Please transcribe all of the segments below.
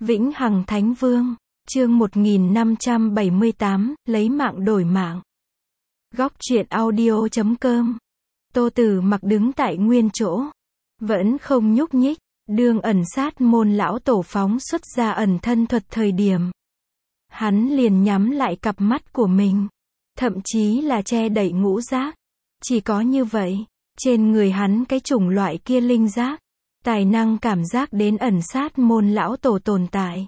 Vĩnh Hằng Thánh Vương, chương 1578, lấy mạng đổi mạng. Góc truyện audio.com. Tô Tử Mặc đứng tại nguyên chỗ, vẫn không nhúc nhích, đương ẩn sát môn lão tổ phóng xuất ra ẩn thân thuật thời điểm. Hắn liền nhắm lại cặp mắt của mình, thậm chí là che đậy ngũ giác. Chỉ có như vậy, trên người hắn cái chủng loại kia linh giác, tài năng cảm giác đến ẩn sát môn lão tổ tồn tại.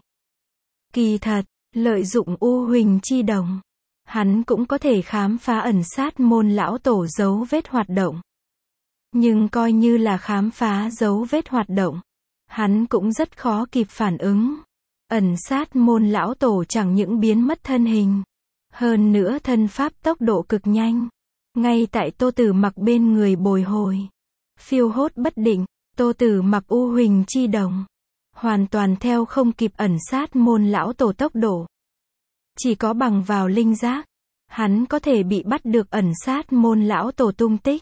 Kỳ thật, lợi dụng U Huỳnh Chi Đồng, hắn cũng có thể khám phá ẩn sát môn lão tổ dấu vết hoạt động. Nhưng coi như là khám phá dấu vết hoạt động, hắn cũng rất khó kịp phản ứng. Ẩn sát môn lão tổ chẳng những biến mất thân hình, hơn nữa thân pháp tốc độ cực nhanh. Ngay tại Tô Tử Mặc bên người bồi hồi, phiêu hốt bất định, Tô Tử Mặc U Huỳnh Chi Đồng, hoàn toàn theo không kịp ẩn sát môn lão tổ tốc độ. Chỉ có bằng vào linh giác, hắn có thể bị bắt được ẩn sát môn lão tổ tung tích.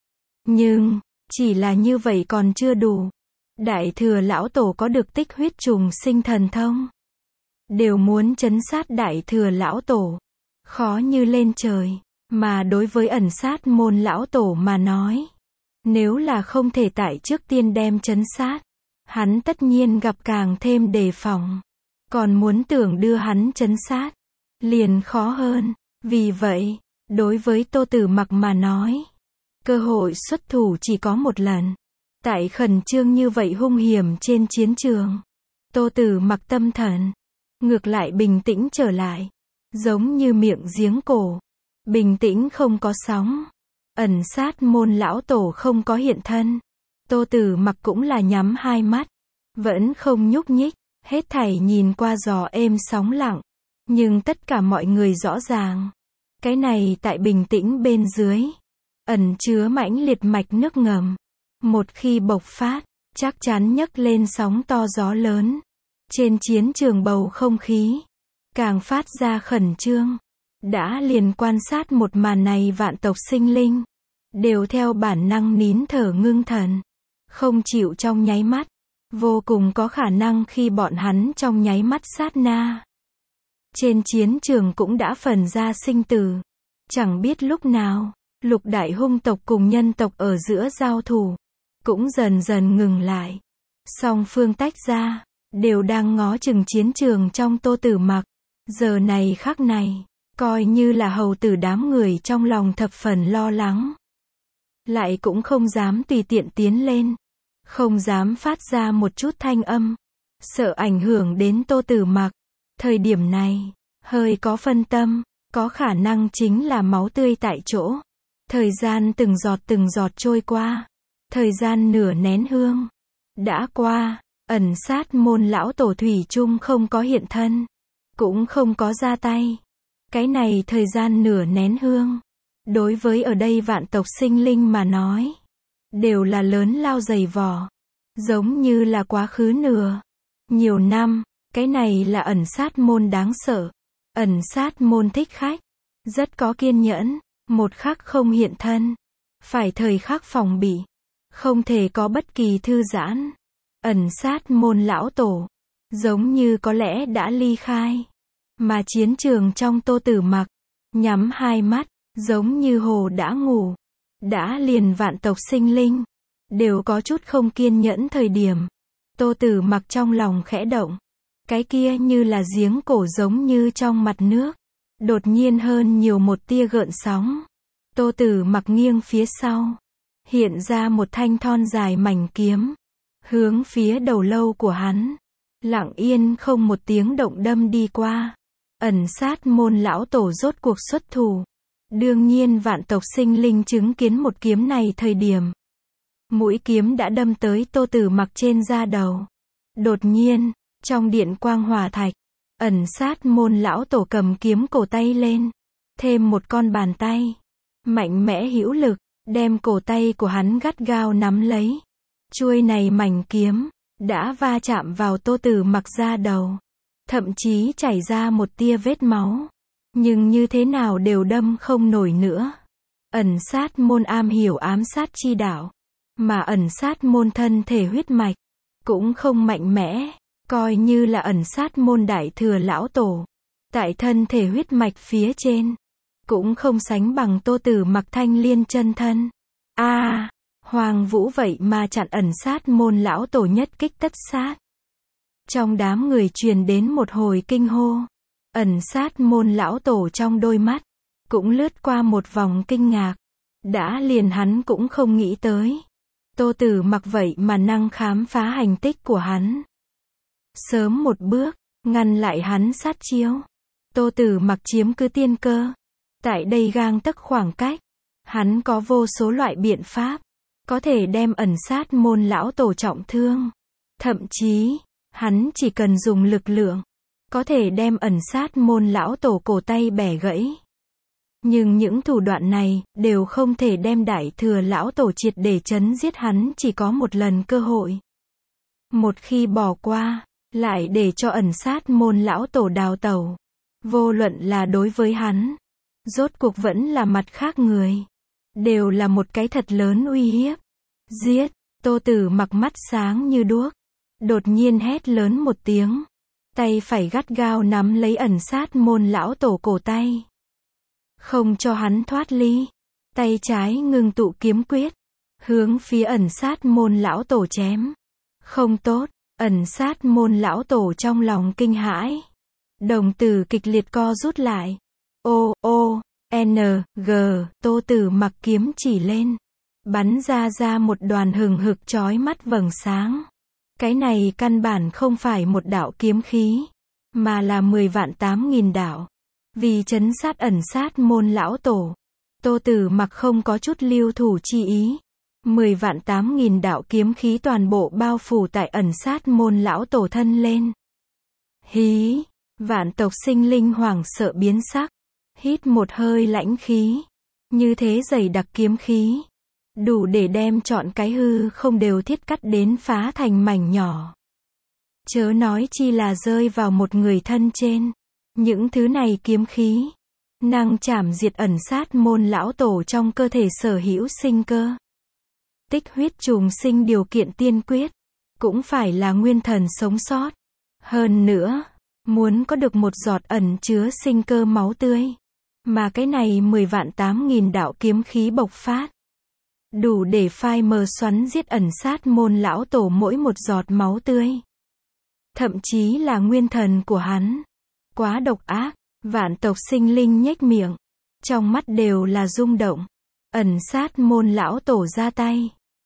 Nhưng, chỉ là như vậy còn chưa đủ. Đại thừa lão tổ có được tích huyết trùng sinh thần thông, đều muốn trấn sát đại thừa lão tổ, khó như lên trời. Mà đối với ẩn sát môn lão tổ mà nói, nếu là không thể tại trước tiên đem trấn sát, hắn tất nhiên gặp càng thêm đề phòng. Còn muốn tưởng đưa hắn trấn sát, liền khó hơn. Vì vậy, đối với Tô Tử Mặc mà nói, cơ hội xuất thủ chỉ có một lần. Tại khẩn trương như vậy hung hiểm trên chiến trường, Tô Tử Mặc tâm thần ngược lại bình tĩnh trở lại, giống như miệng giếng cổ, bình tĩnh không có sóng. Ẩn sát môn lão tổ không có hiện thân, Tô Tử Mặc cũng là nhắm hai mắt, vẫn không nhúc nhích, hết thảy nhìn qua gió êm sóng lặng. Nhưng tất cả mọi người rõ ràng, cái này tại bình tĩnh bên dưới, ẩn chứa mãnh liệt mạch nước ngầm. Một khi bộc phát, chắc chắn nhấc lên sóng to gió lớn. Trên chiến trường bầu không khí càng phát ra khẩn trương. Đã liền quan sát một màn này vạn tộc sinh linh, đều theo bản năng nín thở ngưng thần, không chịu trong nháy mắt. Vô cùng có khả năng khi bọn hắn trong nháy mắt sát na, trên chiến trường cũng đã phần ra sinh tử. Chẳng biết lúc nào, lục đại hung tộc cùng nhân tộc ở giữa giao thủ cũng dần dần ngừng lại. Song phương tách ra, đều đang ngó chừng chiến trường trong Tô Tử Mặc. Giờ này khắc này, coi như là hầu tử đám người trong lòng thập phần lo lắng, lại cũng không dám tùy tiện tiến lên, không dám phát ra một chút thanh âm, sợ ảnh hưởng đến Tô Tử Mặc. Thời điểm này, hơi có phân tâm, có khả năng chính là máu tươi tại chỗ. Thời gian từng giọt trôi qua, thời gian nửa nén hương đã qua, ẩn sát môn lão tổ thủy chung không có hiện thân, cũng không có ra tay. Cái này thời gian nửa nén hương, đối với ở đây vạn tộc sinh linh mà nói, đều là lớn lao dày vò, giống như là quá khứ nhiều năm. Cái này là ẩn sát môn đáng sợ. Ẩn sát môn thích khách, rất có kiên nhẫn, một khắc không hiện thân, phải thời khắc phòng bị, không thể có bất kỳ thư giãn. Ẩn sát môn lão tổ, giống như có lẽ đã ly khai. Mà chiến trường trong Tô Tử Mặc, nhắm hai mắt, giống như hồ đã ngủ. Đã liền vạn tộc sinh linh, đều có chút không kiên nhẫn thời điểm. Tô Tử Mặc trong lòng khẽ động. Cái kia như là giếng cổ giống như trong mặt nước, đột nhiên hơn nhiều một tia gợn sóng. Tô Tử Mặc nghiêng phía sau, hiện ra một thanh thon dài mảnh kiếm, hướng phía đầu lâu của hắn, lặng yên không một tiếng động đâm đi qua. Ẩn sát môn lão tổ rốt cuộc xuất thủ. Đương nhiên vạn tộc sinh linh chứng kiến một kiếm này thời điểm, mũi kiếm đã đâm tới Tô Tử Mặc trên da đầu. Đột nhiên, trong điện quang hỏa thạch, ẩn sát môn lão tổ cầm kiếm cổ tay lên, thêm một con bàn tay mạnh mẽ hữu lực, đem cổ tay của hắn gắt gao nắm lấy. Chuôi này mảnh kiếm đã va chạm vào Tô Tử Mặc da đầu, thậm chí chảy ra một tia vết máu, nhưng như thế nào đều đâm không nổi nữa. Ẩn sát môn am hiểu ám sát chi đạo, mà ẩn sát môn thân thể huyết mạch cũng không mạnh mẽ. coi như là ẩn sát môn đại thừa lão tổ. Tại thân thể huyết mạch phía trên, cũng không sánh bằng Tô Tử Mặc thanh liên chân thân. Hoàng Vũ vậy mà chặn ẩn sát môn lão tổ nhất kích tất sát. Trong đám người truyền đến một hồi kinh hô. Ẩn sát môn lão tổ trong đôi mắt, cũng lướt qua một vòng kinh ngạc. Đã liền hắn cũng không nghĩ tới. Tô Tử Mặc vậy mà năng khám phá hành tích của hắn. Sớm một bước, ngăn lại hắn sát chiêu. Tô Tử Mặc chiếm cứ tiên cơ. Tại đây gang tấc khoảng cách, hắn có vô số loại biện pháp, có thể đem ẩn sát môn lão tổ trọng thương. Thậm chí, hắn chỉ cần dùng lực lượng, có thể đem ẩn sát môn lão tổ cổ tay bẻ gãy. Nhưng những thủ đoạn này, đều không thể đem đại thừa lão tổ triệt để chấn giết hắn chỉ có một lần cơ hội. Một khi bỏ qua, lại để cho ẩn sát môn lão tổ đào tẩu. Vô luận là đối với hắn, rốt cuộc vẫn là mặt khác người. Đều là một cái thật lớn uy hiếp. Giết, Tô Tử Mặc mắt sáng như đuốc. Đột nhiên hét lớn một tiếng. Tay phải gắt gao nắm lấy ẩn sát môn lão tổ cổ tay. Không cho hắn thoát ly. Tay trái ngưng tụ kiếm quyết. Hướng phía ẩn sát môn lão tổ chém. Không tốt, ẩn sát môn lão tổ trong lòng kinh hãi. Đồng tử kịch liệt co rút lại. Tô Tử Mặc kiếm chỉ lên. Bắn ra một đoàn hừng hực chói mắt vầng sáng. Cái này căn bản không phải một đạo kiếm khí, mà là 10.000 đạo. Vì trấn sát ẩn sát môn lão tổ, Tô Tử Mặc không có chút lưu thủ chi ý. 10.000 đạo kiếm khí toàn bộ bao phủ tại ẩn sát môn lão tổ thân lên. Hí, vạn tộc sinh linh hoảng sợ biến sắc. Hít một hơi lãnh khí. Như thế dày đặc kiếm khí, đủ để đem trọn cái hư không đều thiết cắt đến phá thành mảnh nhỏ. Chớ nói chi là rơi vào một người thân trên. Những thứ này kiếm khí, năng chảm diệt ẩn sát môn lão tổ trong cơ thể sở hữu sinh cơ. Tích huyết trùng sinh điều kiện tiên quyết, cũng phải là nguyên thần sống sót. Hơn nữa, muốn có được một giọt ẩn chứa sinh cơ máu tươi. Mà cái này 10.000 đạo kiếm khí bộc phát, đủ để phai mờ xoắn giết ẩn sát môn lão tổ mỗi một giọt máu tươi. Thậm chí là nguyên thần của hắn. Quá độc ác, vạn tộc sinh linh nhếch miệng. Trong mắt đều là rung động. Ẩn sát môn lão tổ ra tay.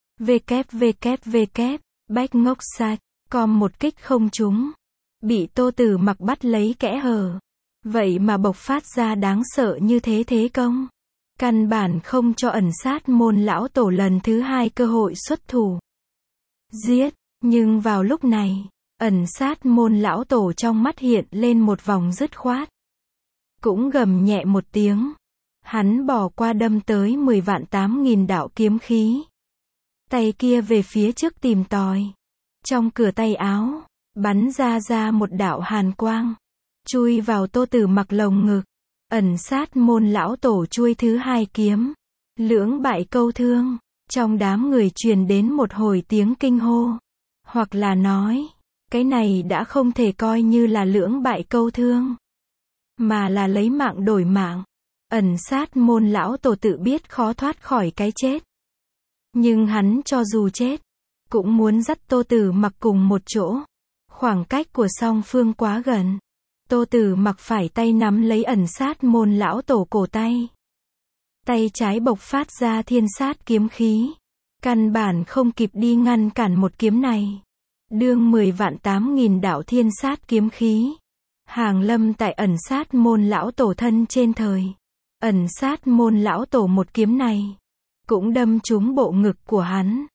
Bách ngốc sạch, com một kích không trúng. Bị Tô Tử Mặc bắt lấy kẽ hở. Vậy mà bộc phát ra đáng sợ như thế công. Căn bản không cho ẩn sát môn lão tổ lần thứ hai cơ hội xuất thủ. Giết, nhưng vào lúc này, ẩn sát môn lão tổ trong mắt hiện lên một vòng dứt khoát. Cũng gầm nhẹ một tiếng. Hắn bỏ qua đâm tới 10.000 đạo kiếm khí. Tay kia về phía trước tìm tòi. Trong cửa tay áo, bắn ra một đạo hàn quang. Chui vào Tô Tử Mặc lồng ngực. Ẩn sát môn lão tổ chui thứ hai kiếm. Lưỡng bại câu thương. Trong đám người truyền đến một hồi tiếng kinh hô. Hoặc là nói, cái này đã không thể coi như là lưỡng bại câu thương, mà là lấy mạng đổi mạng. Ẩn sát môn lão tổ tự biết khó thoát khỏi cái chết. Nhưng hắn cho dù chết, cũng muốn dắt Tô Tử Mặc cùng một chỗ. Khoảng cách của song phương quá gần. Tô Tử Mặc phải tay nắm lấy ẩn sát môn lão tổ cổ tay. Tay trái bộc phát ra thiên sát kiếm khí. Căn bản không kịp đi ngăn cản một kiếm này. Đương 10.000 đạo thiên sát kiếm khí. Hàng lâm tại ẩn sát môn lão tổ thân trên thời. Ẩn sát môn lão tổ một kiếm này. Cũng đâm trúng bộ ngực của hắn.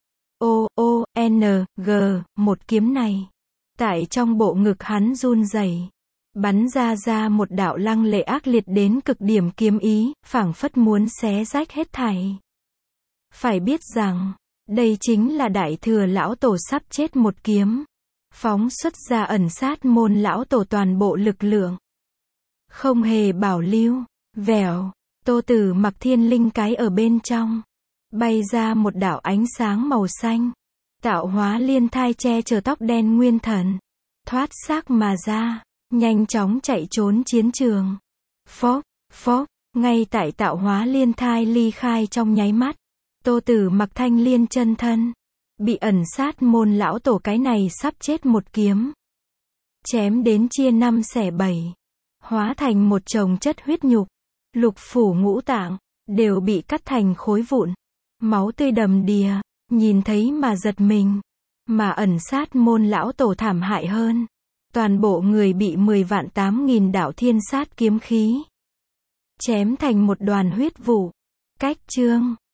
Một kiếm này. Tại trong bộ ngực hắn run rẩy. Bắn ra một đạo lăng lệ ác liệt đến cực điểm kiếm ý, phảng phất muốn xé rách hết thảy. Phải biết rằng, đây chính là đại thừa lão tổ sắp chết một kiếm. Phóng xuất ra ẩn sát môn lão tổ toàn bộ lực lượng. Không hề bảo lưu, vèo, Tô Tử Mặc thiên linh cái ở bên trong. Bay ra một đạo ánh sáng màu xanh. Tạo hóa liên thai che chở tóc đen nguyên thần. thoát xác mà ra, nhanh chóng chạy trốn chiến trường. Phốc, phốc, ngay tại tạo hóa liên thai ly khai trong nháy mắt. Tô Tử Mặc thanh liên chân thân, bị ẩn sát môn lão tổ cái này sắp chết một kiếm. Chém đến chia năm xẻ bảy, hóa thành một chồng chất huyết nhục, lục phủ ngũ tạng, đều bị cắt thành khối vụn. Máu tươi đầm đìa, nhìn thấy mà giật mình. Mà ẩn sát môn lão tổ thảm hại hơn. Toàn bộ người bị 10.000 đạo thiên sát kiếm khí chém thành một đoàn huyết vụ. Cách chương